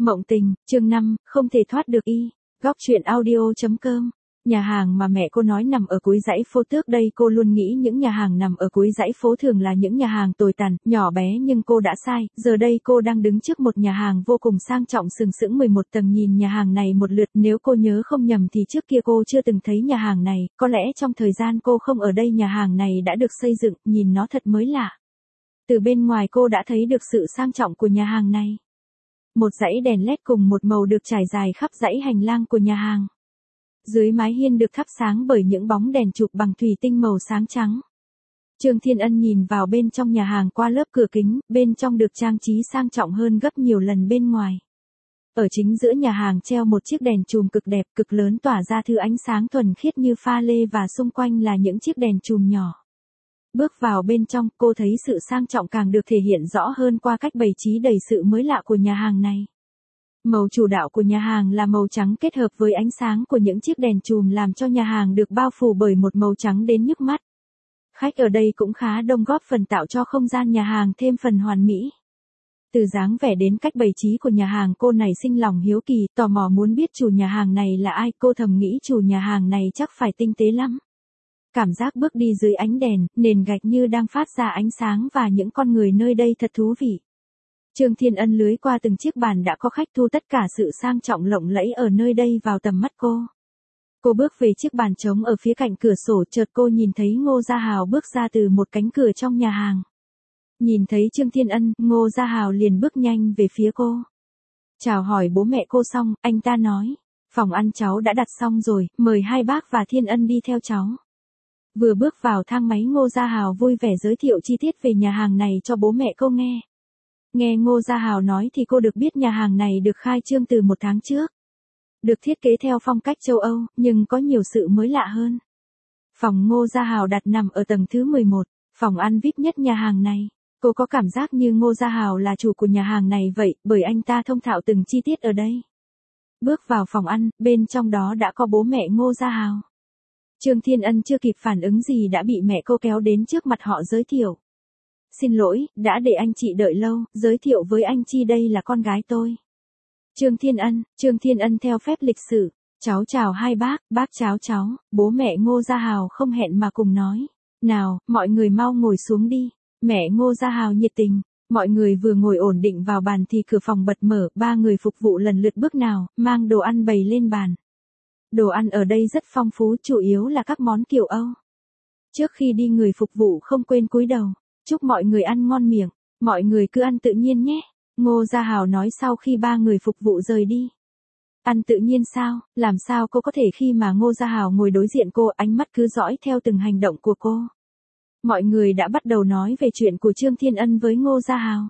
Mộng tình, chương 5, không thể thoát được y. Góc truyện audio.com. Nhà hàng mà mẹ cô nói nằm ở cuối dãy phố, trước đây cô luôn nghĩ những nhà hàng nằm ở cuối dãy phố thường là những nhà hàng tồi tàn, nhỏ bé, nhưng cô đã sai. Giờ đây cô đang đứng trước một nhà hàng vô cùng sang trọng sừng sững 11 tầng. Nhìn nhà hàng này một lượt, nếu cô nhớ không nhầm thì trước kia cô chưa từng thấy nhà hàng này, có lẽ trong thời gian cô không ở đây nhà hàng này đã được xây dựng, nhìn nó thật mới lạ. Từ bên ngoài cô đã thấy được sự sang trọng của nhà hàng này. Một dãy đèn led cùng một màu được trải dài khắp dãy hành lang của nhà hàng. Dưới mái hiên được thắp sáng bởi những bóng đèn chụp bằng thủy tinh màu sáng trắng. Trương Thiên Ân nhìn vào bên trong nhà hàng qua lớp cửa kính, bên trong được trang trí sang trọng hơn gấp nhiều lần bên ngoài. Ở chính giữa nhà hàng treo một chiếc đèn chùm cực đẹp, cực lớn, tỏa ra thứ ánh sáng thuần khiết như pha lê, và xung quanh là những chiếc đèn chùm nhỏ. Bước vào bên trong, cô thấy sự sang trọng càng được thể hiện rõ hơn qua cách bày trí đầy sự mới lạ của nhà hàng này. Màu chủ đạo của nhà hàng là màu trắng kết hợp với ánh sáng của những chiếc đèn chùm làm cho nhà hàng được bao phủ bởi một màu trắng đến nhức mắt. Khách ở đây cũng khá đông, góp phần tạo cho không gian nhà hàng thêm phần hoàn mỹ. Từ dáng vẻ đến cách bày trí của nhà hàng, cô nảy sinh lòng hiếu kỳ, tò mò muốn biết chủ nhà hàng này là ai. Cô thầm nghĩ chủ nhà hàng này chắc phải tinh tế lắm. Cảm giác bước đi dưới ánh đèn, nền gạch như đang phát ra ánh sáng, và những con người nơi đây thật thú vị. Trương Thiên Ân lưới qua từng chiếc bàn đã có khách, thu tất cả sự sang trọng lộng lẫy ở nơi đây vào tầm mắt cô. Cô bước về chiếc bàn trống ở phía cạnh cửa sổ, chợt cô nhìn thấy Ngô Gia Hào bước ra từ một cánh cửa trong nhà hàng. Nhìn thấy Trương Thiên Ân, Ngô Gia Hào liền bước nhanh về phía cô. Chào hỏi bố mẹ cô xong, anh ta nói, phòng ăn cháu đã đặt xong rồi, mời hai bác và Thiên Ân đi theo cháu. Vừa bước vào thang máy, Ngô Gia Hào vui vẻ giới thiệu chi tiết về nhà hàng này cho bố mẹ cô nghe. Nghe Ngô Gia Hào nói thì cô được biết nhà hàng này được khai trương từ 1 tháng trước. Được thiết kế theo phong cách châu Âu, nhưng có nhiều sự mới lạ hơn. Phòng Ngô Gia Hào đặt nằm ở tầng thứ 11, phòng ăn VIP nhất nhà hàng này. Cô có cảm giác như Ngô Gia Hào là chủ của nhà hàng này vậy, bởi anh ta thông thạo từng chi tiết ở đây. Bước vào phòng ăn, bên trong đó đã có bố mẹ Ngô Gia Hào. Trương Thiên Ân chưa kịp phản ứng gì đã bị mẹ cô kéo đến trước mặt họ giới thiệu. Xin lỗi, đã để anh chị đợi lâu, giới thiệu với anh Chi, đây là con gái tôi. Trương Thiên Ân theo phép lịch sự, cháu chào hai bác chào cháu, bố mẹ Ngô Gia Hào không hẹn mà cùng nói. Nào, mọi người mau ngồi xuống đi, mẹ Ngô Gia Hào nhiệt tình. Mọi người vừa ngồi ổn định vào bàn thì cửa phòng bật mở, 3 người phục vụ lần lượt bước nào, mang đồ ăn bày lên bàn. Đồ ăn ở đây rất phong phú, chủ yếu là các món kiểu Âu. Trước khi đi, người phục vụ không quên cúi đầu, chúc mọi người ăn ngon miệng, mọi người cứ ăn tự nhiên nhé. Ngô Gia Hào nói sau khi 3 người phục vụ rời đi. Ăn tự nhiên sao, làm sao cô có thể? Khi mà Ngô Gia Hào ngồi đối diện cô, ánh mắt cứ dõi theo từng hành động của cô. Mọi người đã bắt đầu nói về chuyện của Trương Thiên Ân với Ngô Gia Hào.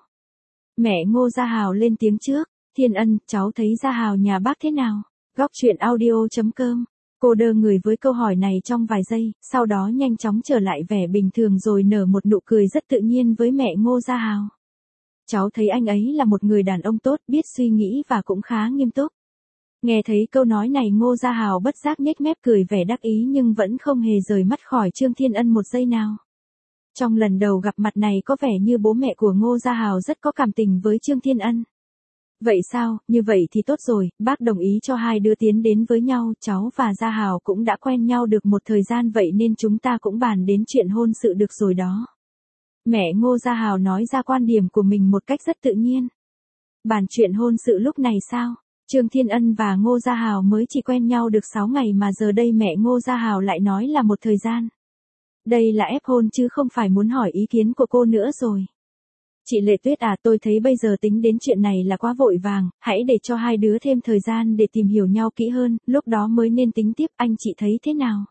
Mẹ Ngô Gia Hào lên tiếng trước, Thiên Ân, cháu thấy Gia Hào nhà bác thế nào? Góc truyện audio.com. Cô đơ người với câu hỏi này trong vài giây, sau đó nhanh chóng trở lại vẻ bình thường rồi nở một nụ cười rất tự nhiên với mẹ Ngô Gia Hào. Cháu thấy anh ấy là một người đàn ông tốt, biết suy nghĩ và cũng khá nghiêm túc. Nghe thấy câu nói này, Ngô Gia Hào bất giác nhếch mép cười vẻ đắc ý, nhưng vẫn không hề rời mắt khỏi Trương Thiên Ân một giây nào. Trong lần đầu gặp mặt này có vẻ như bố mẹ của Ngô Gia Hào rất có cảm tình với Trương Thiên Ân. Vậy sao, như vậy thì tốt rồi, bác đồng ý cho hai đứa tiến đến với nhau, cháu và Gia Hào cũng đã quen nhau được một thời gian vậy nên chúng ta cũng bàn đến chuyện hôn sự được rồi đó. Mẹ Ngô Gia Hào nói ra quan điểm của mình một cách rất tự nhiên. Bàn chuyện hôn sự lúc này sao? Trương Thiên Ân và Ngô Gia Hào mới chỉ quen nhau được 6 ngày mà giờ đây mẹ Ngô Gia Hào lại nói là một thời gian. Đây là ép hôn chứ không phải muốn hỏi ý kiến của cô nữa rồi. Chị Lệ Tuyết à, tôi thấy bây giờ tính đến chuyện này là quá vội vàng, hãy để cho hai đứa thêm thời gian để tìm hiểu nhau kỹ hơn, lúc đó mới nên tính tiếp, anh chị thấy thế nào?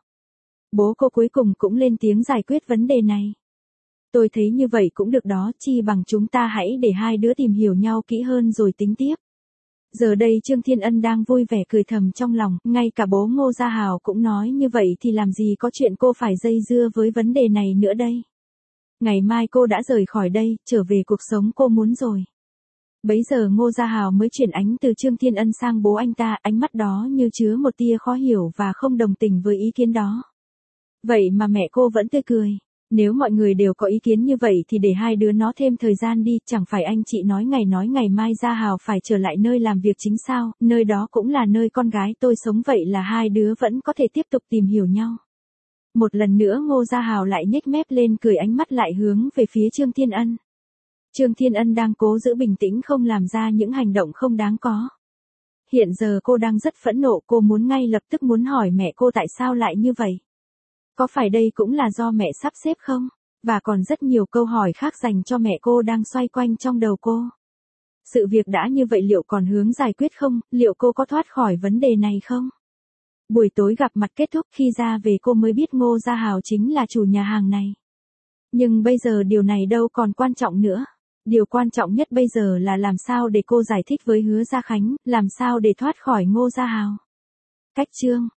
Bố cô cuối cùng cũng lên tiếng giải quyết vấn đề này. Tôi thấy như vậy cũng được đó, chi bằng chúng ta hãy để hai đứa tìm hiểu nhau kỹ hơn rồi tính tiếp. Giờ đây Trương Thiên Ân đang vui vẻ cười thầm trong lòng, ngay cả bố Ngô Gia Hào cũng nói như vậy thì làm gì có chuyện cô phải dây dưa với vấn đề này nữa đây. Ngày mai cô đã rời khỏi đây, trở về cuộc sống cô muốn rồi. Bấy giờ Ngô Gia Hào mới chuyển ánh từ Trương Thiên Ân sang bố anh ta, ánh mắt đó như chứa một tia khó hiểu và không đồng tình với ý kiến đó. Vậy mà mẹ cô vẫn tươi cười. Nếu mọi người đều có ý kiến như vậy thì để hai đứa nó thêm thời gian đi, chẳng phải anh chị nói ngày mai Gia Hào phải trở lại nơi làm việc chính sao, nơi đó cũng là nơi con gái tôi sống, vậy là hai đứa vẫn có thể tiếp tục tìm hiểu nhau. Một lần nữa Ngô Gia Hào lại nhếch mép lên cười, ánh mắt lại hướng về phía Trương Thiên Ân. Trương Thiên Ân đang cố giữ bình tĩnh không làm ra những hành động không đáng có. Hiện giờ cô đang rất phẫn nộ, cô muốn ngay lập tức muốn hỏi mẹ cô tại sao lại như vậy. Có phải đây cũng là do mẹ sắp xếp không? Và còn rất nhiều câu hỏi khác dành cho mẹ cô đang xoay quanh trong đầu cô. Sự việc đã như vậy liệu còn hướng giải quyết không? Liệu cô có thoát khỏi vấn đề này không? Buổi tối gặp mặt kết thúc, khi ra về cô mới biết Ngô Gia Hào chính là chủ nhà hàng này. Nhưng bây giờ điều này đâu còn quan trọng nữa. Điều quan trọng nhất bây giờ là làm sao để cô giải thích với Hứa Gia Khánh, làm sao để thoát khỏi Ngô Gia Hào. Cách chương